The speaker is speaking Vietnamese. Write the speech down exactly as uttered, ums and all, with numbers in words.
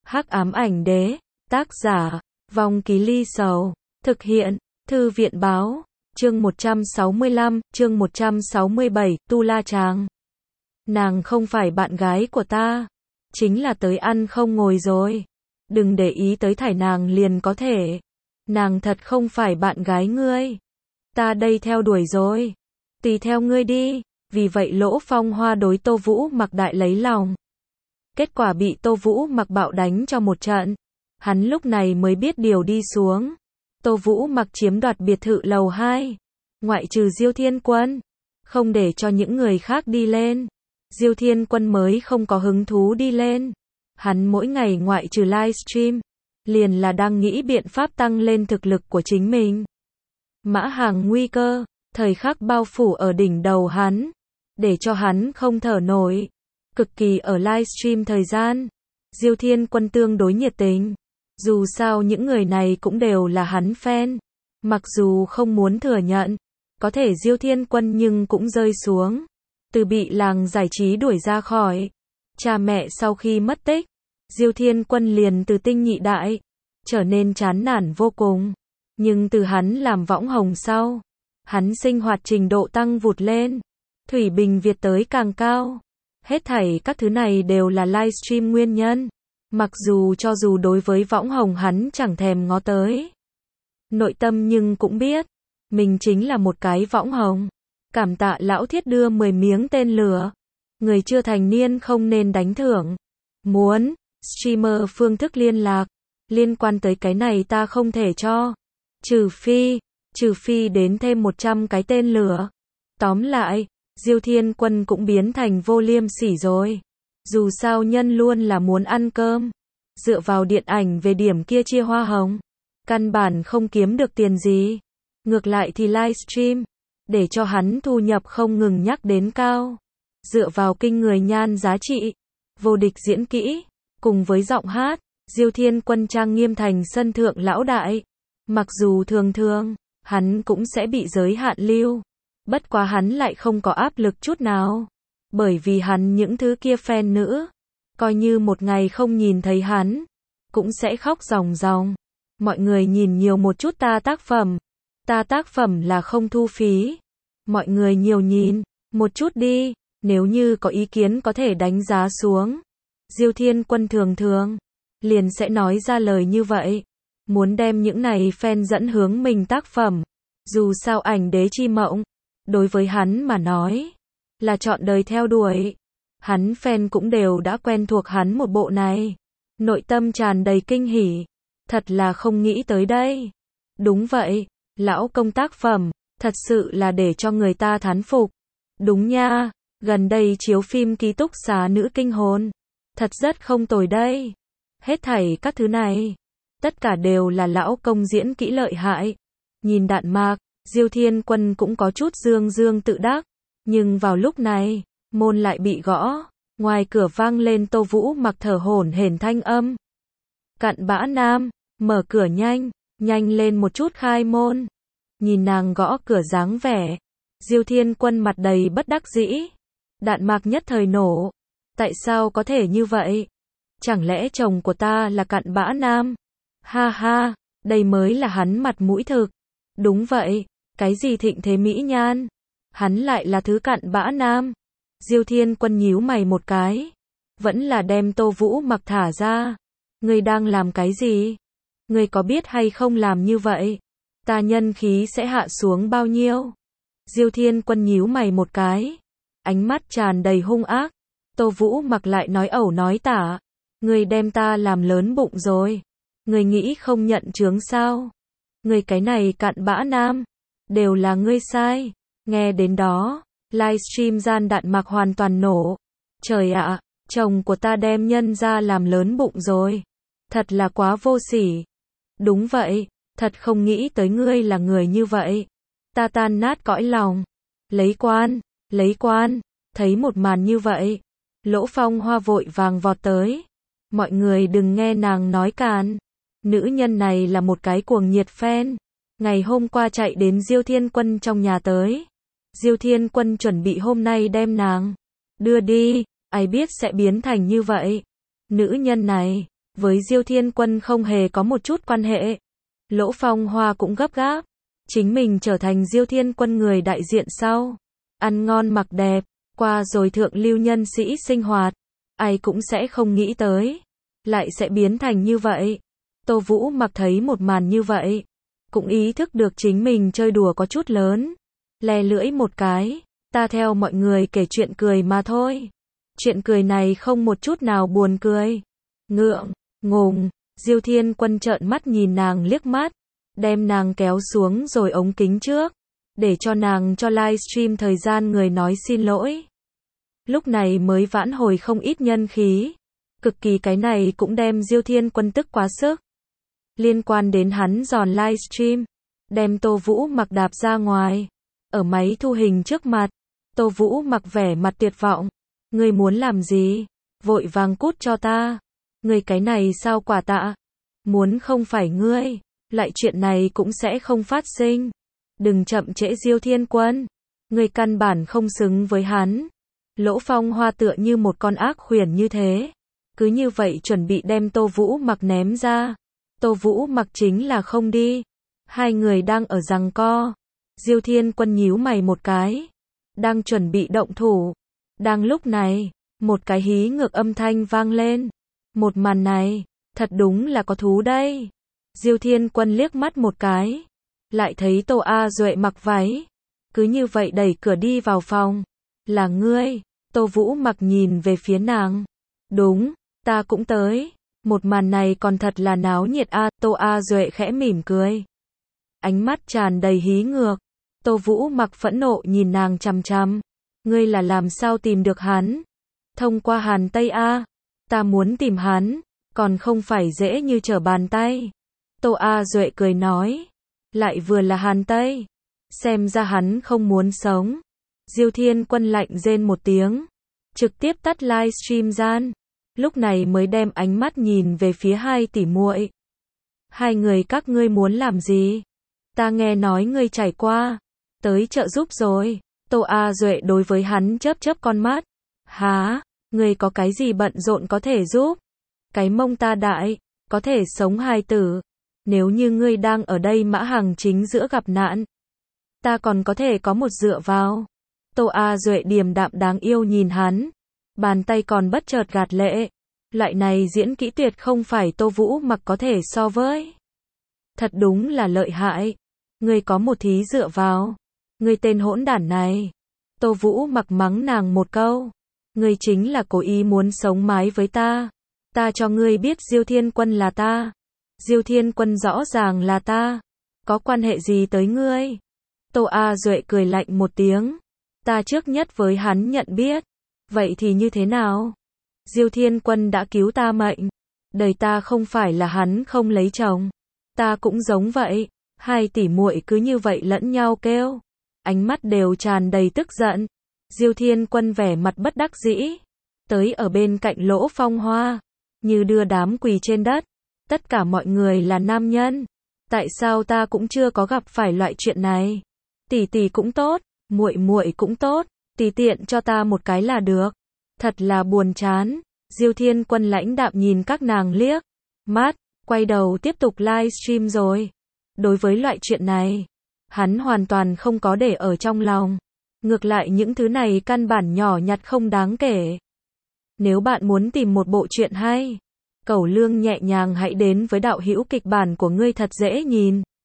Hắc ám ảnh đế, tác giả, Vong Ký Ly Sầu, thực hiện, Thư viện báo, chương một trăm sáu mươi lăm, chương một trăm sáu mươi bảy, Tu La Tràng. Nàng không phải bạn gái của ta, chính là tới ăn không ngồi rồi. Đừng để ý tới thải nàng liền có thể. Nàng thật không phải bạn gái ngươi. Ta đây theo đuổi rồi. Tùy theo ngươi đi. Vì vậy Lỗ Phong Hoa đối Tô Vũ Mặc đại lấy lòng. Kết quả bị Tô Vũ Mặc bạo đánh cho một trận. Hắn lúc này mới biết điều đi xuống. Tô Vũ Mặc chiếm đoạt biệt thự lầu hai. Ngoại trừ Diêu Thiên Quân. Không để cho những người khác đi lên. Diêu Thiên Quân mới không có hứng thú đi lên. Hắn mỗi ngày ngoại trừ livestream. Liền là đang nghĩ biện pháp tăng lên thực lực của chính mình. Mã hàng nguy cơ. Thời khắc bao phủ ở đỉnh đầu hắn. Để cho hắn không thở nổi. Cực kỳ ở livestream thời gian. Diêu Thiên Quân tương đối nhiệt tình. Dù sao những người này cũng đều là hắn fan. Mặc dù không muốn thừa nhận. Có thể Diêu Thiên Quân nhưng cũng rơi xuống. Từ bị làng giải trí đuổi ra khỏi. Cha mẹ sau khi mất tích. Diêu Thiên Quân liền từ tinh nhị đại. Trở nên chán nản vô cùng. Nhưng từ hắn làm võng hồng sau. Hắn sinh hoạt trình độ tăng vụt lên. Thủy bình Việt tới càng cao. Hết thảy các thứ này đều là livestream nguyên nhân. Mặc dù cho dù đối với võng hồng hắn chẳng thèm ngó tới. Nội tâm nhưng cũng biết. Mình chính là một cái võng hồng. Cảm tạ lão thiết đưa mười miếng tên lửa. Người chưa thành niên không nên đánh thưởng. Muốn streamer phương thức liên lạc. Liên quan tới cái này ta không thể cho. Trừ phi, trừ phi đến thêm một trăm cái tên lửa. Tóm lại, Diêu Thiên Quân cũng biến thành vô liêm sỉ rồi. Dù sao nhân luôn là muốn ăn cơm. Dựa vào điện ảnh về điểm kia chia hoa hồng. Căn bản không kiếm được tiền gì. Ngược lại thì livestream. Để cho hắn thu nhập không ngừng nhắc đến cao. Dựa vào kinh người nhan giá trị. Vô địch diễn kỹ. Cùng với giọng hát. Diêu Thiên Quân trang nghiêm thành sân thượng lão đại. Mặc dù thường thường. Hắn cũng sẽ bị giới hạn lưu. Bất quá hắn lại không có áp lực chút nào. Bởi vì hắn những thứ kia fan nữ. Coi như một ngày không nhìn thấy hắn. Cũng sẽ khóc ròng ròng. Mọi người nhìn nhiều một chút ta tác phẩm. Ta tác phẩm là không thu phí. Mọi người nhiều nhìn. Một chút đi. Nếu như có ý kiến có thể đánh giá xuống. Diêu Thiên Quân thường thường. Liền sẽ nói ra lời như vậy. Muốn đem những này fan dẫn hướng mình tác phẩm. Dù sao ảnh đế chi mộng. Đối với hắn mà nói. Là chọn đời theo đuổi. Hắn fan cũng đều đã quen thuộc hắn một bộ này. Nội tâm tràn đầy kinh hỉ. Thật là không nghĩ tới đây. Đúng vậy. Lão công tác phẩm. Thật sự là để cho người ta thán phục. Đúng nha. Gần đây chiếu phim ký túc xá nữ kinh hồn. Thật rất không tồi đây. Hết thảy các thứ này. Tất cả đều là lão công diễn kỹ lợi hại. Nhìn đạn mạc. Diêu Thiên Quân cũng có chút dương dương tự đắc. Nhưng vào lúc này. Môn lại bị gõ. Ngoài cửa vang lên Tô Vũ Mặc thở hổn hển thanh âm. Cặn bã nam. Mở cửa nhanh. Nhanh lên một chút khai môn. Nhìn nàng gõ cửa dáng vẻ. Diêu Thiên Quân mặt đầy bất đắc dĩ. Đạn mạc nhất thời nổ. Tại sao có thể như vậy? Chẳng lẽ chồng của ta là cặn bã nam? Ha ha. Đây mới là hắn mặt mũi thực. Đúng vậy. Cái gì thịnh thế mỹ nhan? Hắn lại là thứ cặn bã nam. Diêu Thiên Quân nhíu mày một cái. Vẫn là đem Tô Vũ Mặc thả ra. Ngươi đang làm cái gì? Ngươi có biết hay không làm như vậy? Ta nhân khí sẽ hạ xuống bao nhiêu? Diêu Thiên Quân nhíu mày một cái. Ánh mắt tràn đầy hung ác. Tô Vũ Mặc lại nói ẩu nói tả. Ngươi đem ta làm lớn bụng rồi. Ngươi nghĩ không nhận chướng sao? Ngươi cái này cặn bã nam. Đều là ngươi sai. Nghe đến đó. Livestream gian đạn mạc hoàn toàn nổ. Trời ạ. Chồng của ta đem nhân ra làm lớn bụng rồi. Thật là quá vô sỉ. Đúng vậy. Thật không nghĩ tới ngươi là người như vậy. Ta tan nát cõi lòng. Lấy quan. Lấy quan. Thấy một màn như vậy. Lỗ Phong Hoa vội vàng vọt tới. Mọi người đừng nghe nàng nói càn. Nữ nhân này là một cái cuồng nhiệt fan. Ngày hôm qua chạy đến Diêu Thiên Quân trong nhà tới. Diêu Thiên Quân chuẩn bị hôm nay đem nàng đưa đi. Ai biết sẽ biến thành như vậy. Nữ nhân này với Diêu Thiên Quân không hề có một chút quan hệ. Lỗ Phong Hoa cũng gấp gáp, chính mình trở thành Diêu Thiên Quân người đại diện sau, ăn ngon mặc đẹp, qua rồi thượng lưu nhân sĩ sinh hoạt, ai cũng sẽ không nghĩ tới, lại sẽ biến thành như vậy. Tô Vũ Mặc thấy một màn như vậy, cũng ý thức được chính mình chơi đùa có chút lớn, le lưỡi một cái, ta theo mọi người kể chuyện cười mà thôi. Chuyện cười này không một chút nào buồn cười. Ngượng, ngùng, Diêu Thiên Quân trợn mắt nhìn nàng liếc mắt, đem nàng kéo xuống rồi ống kính trước, để cho nàng cho livestream thời gian người nói xin lỗi. Lúc này mới vãn hồi không ít nhân khí, cực kỳ cái này cũng đem Diêu Thiên Quân tức quá sức. Liên quan đến hắn giòn livestream, đem Tô Vũ Mặc đạp ra ngoài, ở máy thu hình trước mặt, Tô Vũ Mặc vẻ mặt tuyệt vọng, ngươi muốn làm gì? Vội vàng cút cho ta. Ngươi cái này sao quả tạ? Muốn không phải ngươi, lại chuyện này cũng sẽ không phát sinh. Đừng chậm trễ Diêu Thiên Quân, ngươi căn bản không xứng với hắn. Lỗ Phong Hoa tựa như một con ác khuyển như thế, cứ như vậy chuẩn bị đem Tô Vũ Mặc ném ra. Tô Vũ Mặc chính là không đi. Hai người đang ở giằng co. Diêu Thiên Quân nhíu mày một cái, đang chuẩn bị động thủ. Đang lúc này, một cái hí ngược âm thanh vang lên. Một màn này, thật đúng là có thú đây. Diêu Thiên Quân liếc mắt một cái, lại thấy Tô A Duệ mặc váy, cứ như vậy đẩy cửa đi vào phòng. Là ngươi? Tô Vũ Mặc nhìn về phía nàng. Đúng, ta cũng tới. Một màn này còn thật là náo nhiệt a. Tô A Duệ khẽ mỉm cười, ánh mắt tràn đầy hí ngược. Tô Vũ Mặc phẫn nộ nhìn nàng chằm chằm. Ngươi là làm sao tìm được hắn? Thông qua Hàn Tây a. Ta muốn tìm hắn, còn không phải dễ như trở bàn tay. Tô A Duệ cười nói, lại vừa là Hàn Tây, xem ra hắn không muốn sống. Diêu Thiên Quân lạnh rên một tiếng, trực tiếp tắt livestream gian, lúc này mới đem ánh mắt nhìn về phía hai tỷ muội. Hai người các ngươi muốn làm gì? Ta nghe nói ngươi trải qua, tới trợ giúp rồi. Tô A Duệ đối với hắn chớp chớp con mắt. Hả? Ngươi có cái gì bận rộn có thể giúp? Cái mông ta đại, có thể sống hài tử. Nếu như ngươi đang ở đây mã hàng chính giữa gặp nạn, ta còn có thể có một dựa vào. Tô A Duệ điềm đạm đáng yêu nhìn hắn, bàn tay còn bất chợt gạt lệ. Loại này diễn kỹ tuyệt không phải Tô Vũ Mặc có thể so với. Thật đúng là lợi hại. Ngươi có một thí dựa vào. Ngươi tên hỗn đản này. Tô Vũ Mặc mắng nàng một câu. Ngươi chính là cố ý muốn sống mái với ta. Ta cho ngươi biết Diêu Thiên Quân là ta. Diêu Thiên Quân rõ ràng là ta. Có quan hệ gì tới ngươi? Tô A Duệ cười lạnh một tiếng. Ta trước nhất với hắn nhận biết. Vậy thì như thế nào? Diêu Thiên Quân đã cứu ta mệnh. Đời ta không phải là hắn không lấy chồng. Ta cũng giống vậy. Hai tỷ muội cứ như vậy lẫn nhau kêu. Ánh mắt đều tràn đầy tức giận. Diêu Thiên Quân vẻ mặt bất đắc dĩ, tới ở bên cạnh Lỗ Phong Hoa, như đưa đám quỳ trên đất. Tất cả mọi người là nam nhân, tại sao ta cũng chưa có gặp phải loại chuyện này? Tỷ tỷ cũng tốt, muội muội cũng tốt, tùy tiện cho ta một cái là được. Thật là buồn chán. Diêu Thiên Quân lãnh đạm nhìn các nàng liếc mắt, quay đầu tiếp tục livestream rồi. Đối với loại chuyện này, hắn hoàn toàn không có để ở trong lòng. Ngược lại những thứ này căn bản nhỏ nhặt không đáng kể. Nếu bạn muốn tìm một bộ truyện hay, cẩu lương nhẹ nhàng hãy đến với đạo hữu kịch bản của ngươi thật dễ nhìn.